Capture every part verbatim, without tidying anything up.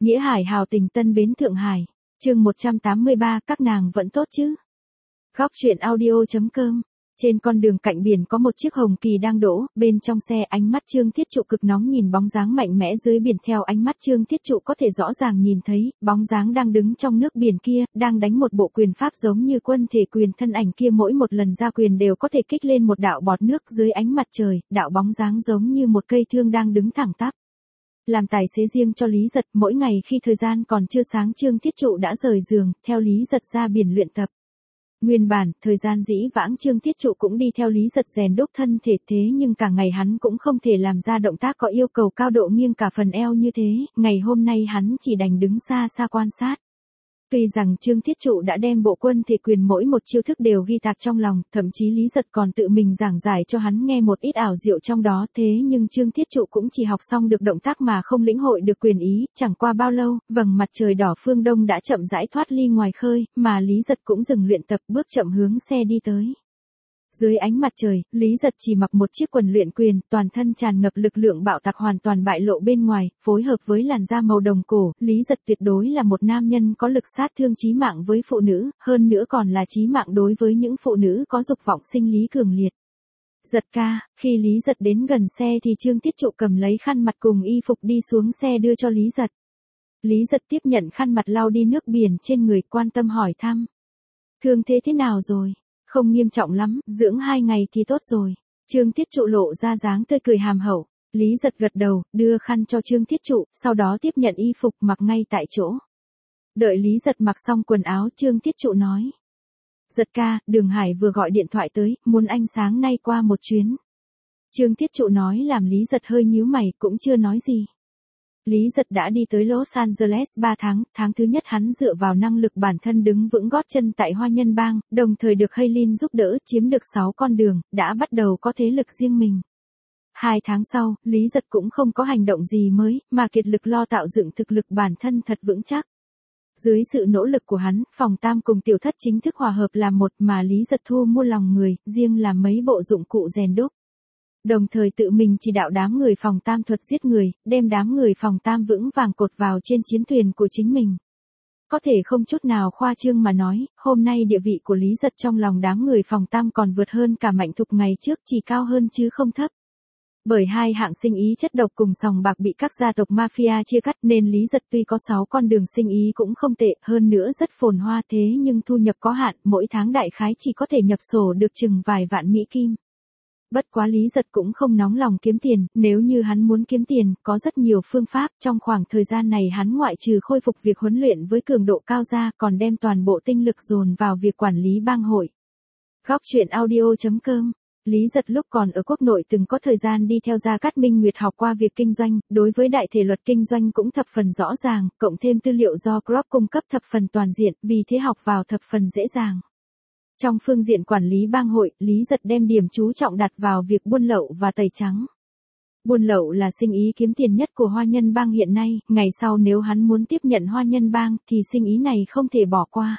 Nghĩa Hải hào tình Tân Bến Thượng Hải. Chương một trăm tám mươi ba, các nàng vẫn tốt chứ? Góc truyện audio chấm com. Trên con đường cạnh biển có một chiếc hồng kỳ đang đỗ, bên trong xe ánh mắt Trương Thiết Trụ cực nóng nhìn bóng dáng mạnh mẽ dưới biển. Theo ánh mắt Trương Thiết Trụ có thể rõ ràng nhìn thấy, bóng dáng đang đứng trong nước biển kia, đang đánh một bộ quyền pháp giống như quân thể quyền. Thân ảnh kia mỗi một lần ra quyền đều có thể kích lên một đạo bọt nước dưới ánh mặt trời, đạo bóng dáng giống như một cây thương đang đứng thẳng tắp. Làm tài xế riêng cho Lý Giật, mỗi ngày khi thời gian còn chưa sáng Trương Thiết Trụ đã rời giường, theo Lý Giật ra biển luyện tập. Nguyên bản, thời gian dĩ vãng Trương Thiết Trụ cũng đi theo Lý Giật rèn đúc thân thể, thế nhưng cả ngày hắn cũng không thể làm ra động tác có yêu cầu cao độ nghiêng cả phần eo như thế, ngày hôm nay hắn chỉ đành đứng xa xa quan sát. Tuy rằng Trương Thiết Trụ đã đem bộ quân thể quyền mỗi một chiêu thức đều ghi tạc trong lòng, thậm chí Lý Giật còn tự mình giảng giải cho hắn nghe một ít ảo diệu trong đó, thế nhưng Trương Thiết Trụ cũng chỉ học xong được động tác mà không lĩnh hội được quyền ý. Chẳng qua bao lâu, vầng mặt trời đỏ phương đông đã chậm rãi thoát ly ngoài khơi, mà Lý Giật cũng dừng luyện tập, bước chậm hướng xe đi tới. Dưới ánh mặt trời, Lý Giật chỉ mặc một chiếc quần luyện quyền, toàn thân tràn ngập lực lượng bạo tạc hoàn toàn bại lộ bên ngoài, phối hợp với làn da màu đồng cổ, Lý Giật tuyệt đối là một nam nhân có lực sát thương chí mạng với phụ nữ, hơn nữa còn là chí mạng đối với những phụ nữ có dục vọng sinh lý cường liệt. Giật ca, khi Lý Giật đến gần xe thì Trương Thiết Trụ cầm lấy khăn mặt cùng y phục đi xuống xe đưa cho Lý Giật. Lý Giật tiếp nhận khăn mặt lau đi nước biển trên người, quan tâm hỏi thăm. Thương thế thế nào rồi? Không nghiêm trọng lắm, dưỡng hai ngày thì tốt rồi. Trương Thiết Trụ lộ ra dáng tươi cười hàm hậu. Lý Giật gật đầu, đưa khăn cho Trương Thiết Trụ, sau đó tiếp nhận y phục mặc ngay tại chỗ. Đợi Lý Giật mặc xong quần áo, Trương Thiết Trụ nói. Giật ca, Đường Hải vừa gọi điện thoại tới, muốn anh sáng nay qua một chuyến. Trương Thiết Trụ nói làm Lý Giật hơi nhíu mày, cũng chưa nói gì. Lý Giật đã đi tới Los Angeles ba tháng, tháng thứ nhất hắn dựa vào năng lực bản thân đứng vững gót chân tại Hoa Nhân Bang, đồng thời được Haylin giúp đỡ chiếm được sáu con đường, đã bắt đầu có thế lực riêng mình. Hai tháng sau, Lý Giật cũng không có hành động gì mới, mà kiệt lực lo tạo dựng thực lực bản thân thật vững chắc. Dưới sự nỗ lực của hắn, phòng tam cùng tiểu thất chính thức hòa hợp làm một, mà Lý Giật thu mua lòng người, riêng làm mấy bộ dụng cụ rèn đúc. Đồng thời tự mình chỉ đạo đám người phòng tam thuật giết người, đem đám người phòng tam vững vàng cột vào trên chiến thuyền của chính mình. Có thể không chút nào khoa trương mà nói, hôm nay địa vị của Lý Giật trong lòng đám người phòng tam còn vượt hơn cả Mạnh Thục ngày trước, chỉ cao hơn chứ không thấp. Bởi hai hạng sinh ý chất độc cùng sòng bạc bị các gia tộc mafia chia cắt nên Lý Giật tuy có sáu con đường sinh ý cũng không tệ, hơn nữa rất phồn hoa, thế nhưng thu nhập có hạn, mỗi tháng đại khái chỉ có thể nhập sổ được chừng vài vạn Mỹ Kim. Bất quá Lý Giật cũng không nóng lòng kiếm tiền, nếu như hắn muốn kiếm tiền, có rất nhiều phương pháp, trong khoảng thời gian này hắn ngoại trừ khôi phục việc huấn luyện với cường độ cao ra, còn đem toàn bộ tinh lực dồn vào việc quản lý bang hội. Góc truyện audio chấm com. Lý Giật lúc còn ở quốc nội từng có thời gian đi theo Gia Cát Minh Nguyệt học qua việc kinh doanh, đối với đại thể luật kinh doanh cũng thập phần rõ ràng, cộng thêm tư liệu do Crop cung cấp thập phần toàn diện, vì thế học vào thập phần dễ dàng. Trong phương diện quản lý bang hội, Lý Giật đem điểm chú trọng đặt vào việc buôn lậu và tẩy trắng. Buôn lậu là sinh ý kiếm tiền nhất của Hoa Nhân Bang hiện nay, ngày sau nếu hắn muốn tiếp nhận Hoa Nhân Bang thì sinh ý này không thể bỏ qua.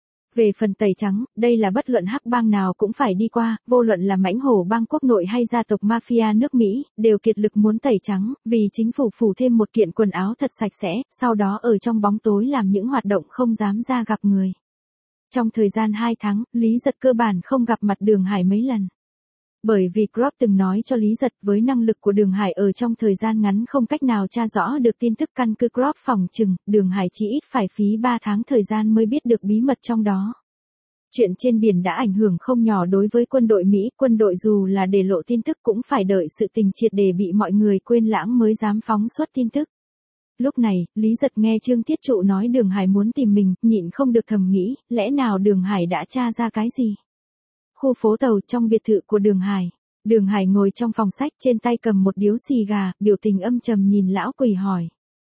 Về phần tẩy trắng, đây là bất luận hắc bang nào cũng phải đi qua, vô luận là mãnh hổ bang quốc nội hay gia tộc mafia nước Mỹ, đều kiệt lực muốn tẩy trắng, vì chính phủ phủ thêm một kiện quần áo thật sạch sẽ, sau đó ở trong bóng tối làm những hoạt động không dám ra gặp người. Trong thời gian hai tháng, Lý Giật cơ bản không gặp mặt Đường Hải mấy lần. Bởi vì Crop từng nói cho Lý Giật với năng lực của Đường Hải ở trong thời gian ngắn không cách nào tra rõ được tin tức, căn cứ Crop phỏng chừng, Đường Hải chỉ ít phải phí ba tháng thời gian mới biết được bí mật trong đó. Chuyện trên biển đã ảnh hưởng không nhỏ đối với quân đội Mỹ, quân đội dù là để lộ tin tức cũng phải đợi sự tình triệt để bị mọi người quên lãng mới dám phóng xuất tin tức. Lúc này, Lý Giật nghe Trương Thiết Trụ nói Đường Hải muốn tìm mình, nhịn không được thầm nghĩ, lẽ nào Đường Hải đã tra ra cái gì? Khu phố tàu trong biệt thự của Đường Hải. Đường Hải ngồi trong phòng sách trên tay cầm một điếu xì gà, biểu tình âm trầm nhìn lão quỷ hỏi.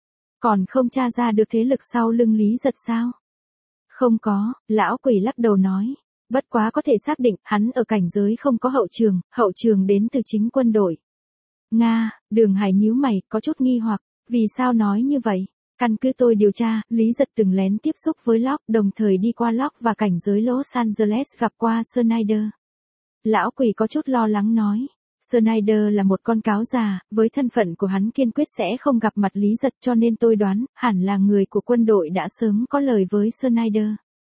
Còn không tra ra được thế lực sau lưng Lý Giật sao? Không có, lão quỷ lắc đầu nói. Bất quá có thể xác định, hắn ở cảnh giới không có hậu trường, hậu trường đến từ chính quân đội. Nga, Đường Hải nhíu mày, có chút nghi hoặc. Vì sao nói như vậy? Căn cứ tôi điều tra, Lý Giật từng lén tiếp xúc với Locke, đồng thời đi qua Locke và cảnh giới Los Angeles gặp qua Snyder. Lão quỷ có chút lo lắng nói. Snyder là một con cáo già, với thân phận của hắn kiên quyết sẽ không gặp mặt Lý Giật, cho nên tôi đoán, hẳn là người của quân đội đã sớm có lời với Snyder.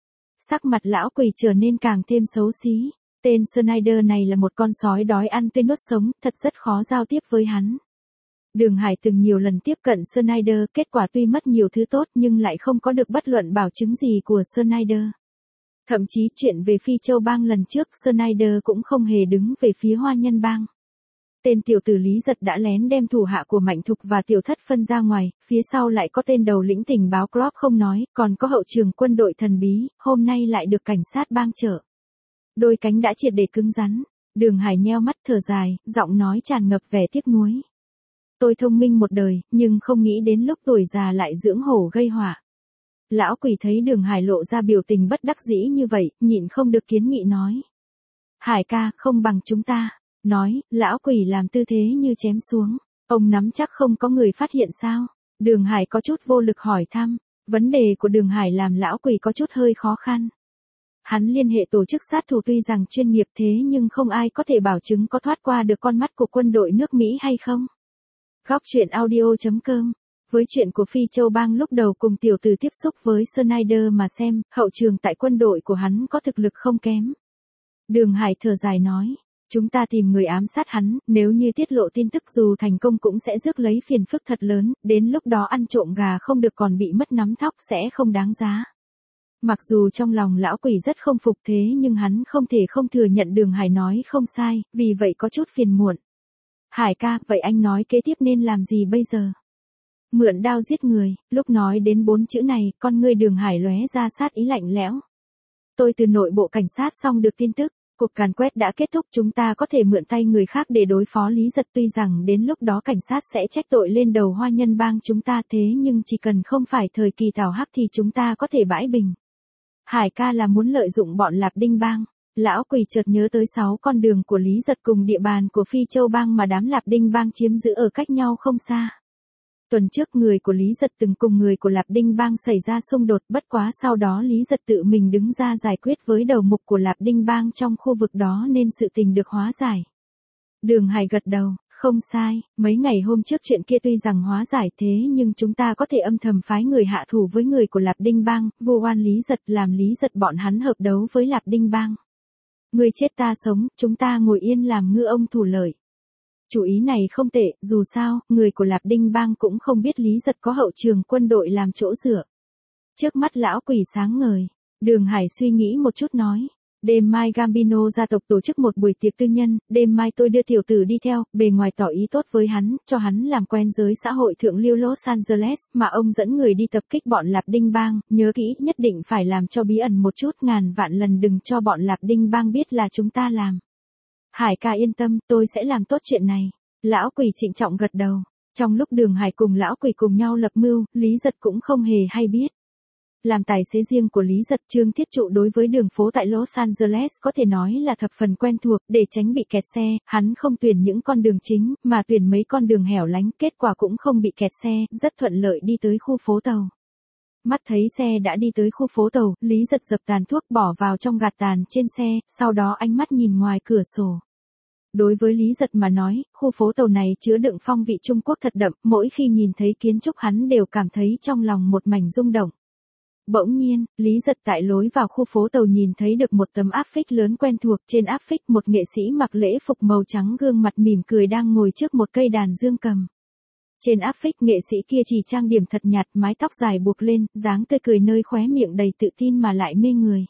Sắc mặt lão quỷ trở nên càng thêm xấu xí. Tên Snyder này là một con sói đói ăn tươi nuốt sống, thật rất khó giao tiếp với hắn. Đường Hải từng nhiều lần tiếp cận Snyder, kết quả tuy mất nhiều thứ tốt nhưng lại không có được bất luận bảo chứng gì của Snyder. Thậm chí chuyện về Phi Châu Bang lần trước, Snyder cũng không hề đứng về phía Hoa Nhân Bang. Tên tiểu tử Lý Giật đã lén đem thủ hạ của Mạnh Thục và Tiểu Thất phân ra ngoài, phía sau lại có tên đầu lĩnh tình báo Crop không nói, còn có hậu trường quân đội thần bí, hôm nay lại được cảnh sát bang trợ. Đôi cánh đã triệt để cứng rắn. Đường Hải nheo mắt thở dài, giọng nói tràn ngập vẻ tiếc nuối. Tôi thông minh một đời, nhưng không nghĩ đến lúc tuổi già lại dưỡng hổ gây họa. Lão quỷ thấy Đường Hải lộ ra biểu tình bất đắc dĩ như vậy, nhịn không được kiến nghị nói. Hải ca, không bằng chúng ta. Nói, lão quỷ làm tư thế như chém xuống. Ông nắm chắc không có người phát hiện sao? Đường Hải có chút vô lực hỏi thăm. Vấn đề của Đường Hải làm lão quỷ có chút hơi khó khăn. Hắn liên hệ tổ chức sát thủ tuy rằng chuyên nghiệp thế nhưng không ai có thể bảo chứng có thoát qua được con mắt của quân đội nước Mỹ hay không. Góc truyện audio chấm com. Với chuyện của Phi Châu Bang lúc đầu cùng tiểu tử tiếp xúc với Snyder mà xem, hậu trường tại quân đội của hắn có thực lực không kém. Đường Hải thở dài nói, chúng ta tìm người ám sát hắn, nếu như tiết lộ tin tức dù thành công cũng sẽ rước lấy phiền phức thật lớn, đến lúc đó ăn trộm gà không được còn bị mất nắm thóc sẽ không đáng giá. Mặc dù trong lòng lão quỷ rất không phục thế nhưng hắn không thể không thừa nhận Đường Hải nói không sai, vì vậy có chút phiền muộn. Hải ca, vậy anh nói kế tiếp nên làm gì bây giờ? Mượn đao giết người, lúc nói đến bốn chữ này, con ngươi Đường Hải lóe ra sát ý lạnh lẽo. Tôi từ nội bộ cảnh sát xong được tin tức, cuộc càn quét đã kết thúc, chúng ta có thể mượn tay người khác để đối phó Lý Giật, tuy rằng đến lúc đó cảnh sát sẽ trách tội lên đầu Hoa Nhân Bang chúng ta, thế nhưng chỉ cần không phải thời kỳ Tào Hắc thì chúng ta có thể bãi bình. Hải ca là muốn lợi dụng bọn Lạp Đinh Bang. Lão quỷ chợt nhớ tới sáu con đường của Lý Giật cùng địa bàn của Phi Châu Bang mà đám Lạp Đinh Bang chiếm giữ ở cách nhau không xa. Tuần trước người của Lý Giật từng cùng người của Lạp Đinh Bang xảy ra xung đột, bất quá sau đó Lý Giật tự mình đứng ra giải quyết với đầu mục của Lạp Đinh Bang trong khu vực đó nên sự tình được hóa giải. Đường Hải gật đầu, không sai, mấy ngày hôm trước chuyện kia tuy rằng hóa giải thế nhưng chúng ta có thể âm thầm phái người hạ thủ với người của Lạp Đinh Bang, vu oan Lý Giật, làm Lý Giật bọn hắn hợp đấu với Lạp Đinh Bang. Người chết ta sống, chúng ta ngồi yên làm ngư ông thủ lợi. Chủ ý này không tệ, dù sao, người của Lạp Đinh Bang cũng không biết Lý Giật có hậu trường quân đội làm chỗ dựa. Trước mắt lão quỷ sáng ngời, Đường Hải suy nghĩ một chút nói. Đêm mai Gambino gia tộc tổ chức một buổi tiệc tư nhân, đêm mai tôi đưa tiểu tử đi theo, bề ngoài tỏ ý tốt với hắn, cho hắn làm quen giới xã hội thượng lưu Los Angeles, mà ông dẫn người đi tập kích bọn Lạp Đinh Bang, nhớ kỹ, nhất định phải làm cho bí ẩn một chút, ngàn vạn lần đừng cho bọn Lạp Đinh Bang biết là chúng ta làm. Hải ca yên tâm, tôi sẽ làm tốt chuyện này. Lão quỷ trịnh trọng gật đầu. Trong lúc Đường Hải cùng lão quỷ cùng nhau lập mưu, Lý Giật cũng không hề hay biết. Làm tài xế riêng của Lý Giật, Trương Thiết Trụ đối với đường phố tại Los Angeles có thể nói là thập phần quen thuộc, để tránh bị kẹt xe, hắn không tuyển những con đường chính, mà tuyển mấy con đường hẻo lánh, kết quả cũng không bị kẹt xe, rất thuận lợi đi tới khu phố tàu. Mắt thấy xe đã đi tới khu phố tàu, Lý Giật dập tàn thuốc bỏ vào trong gạt tàn trên xe, sau đó ánh mắt nhìn ngoài cửa sổ. Đối với Lý Giật mà nói, khu phố tàu này chứa đựng phong vị Trung Quốc thật đậm, mỗi khi nhìn thấy kiến trúc hắn đều cảm thấy trong lòng một mảnh rung động. Bỗng nhiên, Lý Giật tại lối vào khu phố tàu nhìn thấy được một tấm áp phích lớn quen thuộc, trên áp phích một nghệ sĩ mặc lễ phục màu trắng gương mặt mỉm cười đang ngồi trước một cây đàn dương cầm. Trên áp phích nghệ sĩ kia chỉ trang điểm thật nhạt, mái tóc dài buộc lên, dáng tươi cười nơi khóe miệng đầy tự tin mà lại mê người.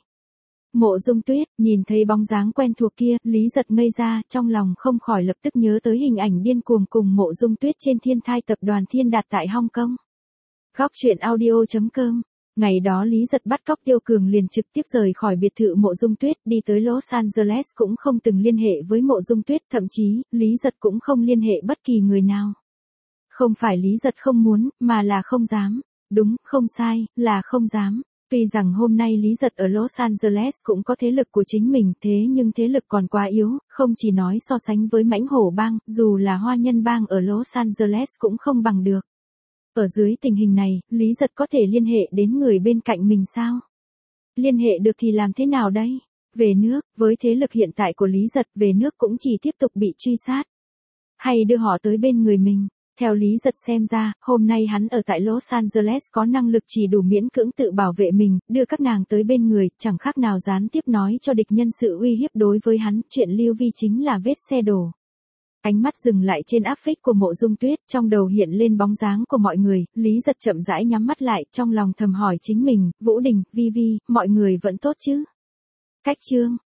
Mộ Dung Tuyết, nhìn thấy bóng dáng quen thuộc kia, Lý Giật ngây ra, trong lòng không khỏi lập tức nhớ tới hình ảnh điên cuồng cùng Mộ Dung Tuyết trên Thiên Thai tập đoàn Thiên Đạt tại Hong Kong. Góc truyện audio chấm com. Ngày đó Lý Giật bắt cóc Tiêu Cường liền trực tiếp rời khỏi biệt thự Mộ Dung Tuyết đi tới Los Angeles, cũng không từng liên hệ với Mộ Dung Tuyết, thậm chí, Lý Giật cũng không liên hệ bất kỳ người nào. Không phải Lý Giật không muốn, mà là không dám. Đúng, không sai, là không dám. Tuy rằng hôm nay Lý Giật ở Los Angeles cũng có thế lực của chính mình, thế nhưng thế lực còn quá yếu, không chỉ nói so sánh với Mãnh Hổ Bang, dù là Hoa Nhân Bang ở Los Angeles cũng không bằng được. Ở dưới tình hình này, Lý Giật có thể liên hệ đến người bên cạnh mình sao? Liên hệ được thì làm thế nào đây? Về nước, với thế lực hiện tại của Lý Giật, về nước cũng chỉ tiếp tục bị truy sát. Hay đưa họ tới bên người mình. Theo Lý Giật xem ra, hôm nay hắn ở tại Los Angeles có năng lực chỉ đủ miễn cưỡng tự bảo vệ mình, đưa các nàng tới bên người, chẳng khác nào gián tiếp nói cho địch nhân sự uy hiếp đối với hắn, chuyện Lưu Vi chính là vết xe đổ. Ánh mắt dừng lại trên áp phích của Mộ Dung Tuyết, trong đầu hiện lên bóng dáng của mọi người, Lý Giật chậm rãi nhắm mắt lại, trong lòng thầm hỏi chính mình, Vũ Đình, Vi Vi, mọi người vẫn tốt chứ? Cách chương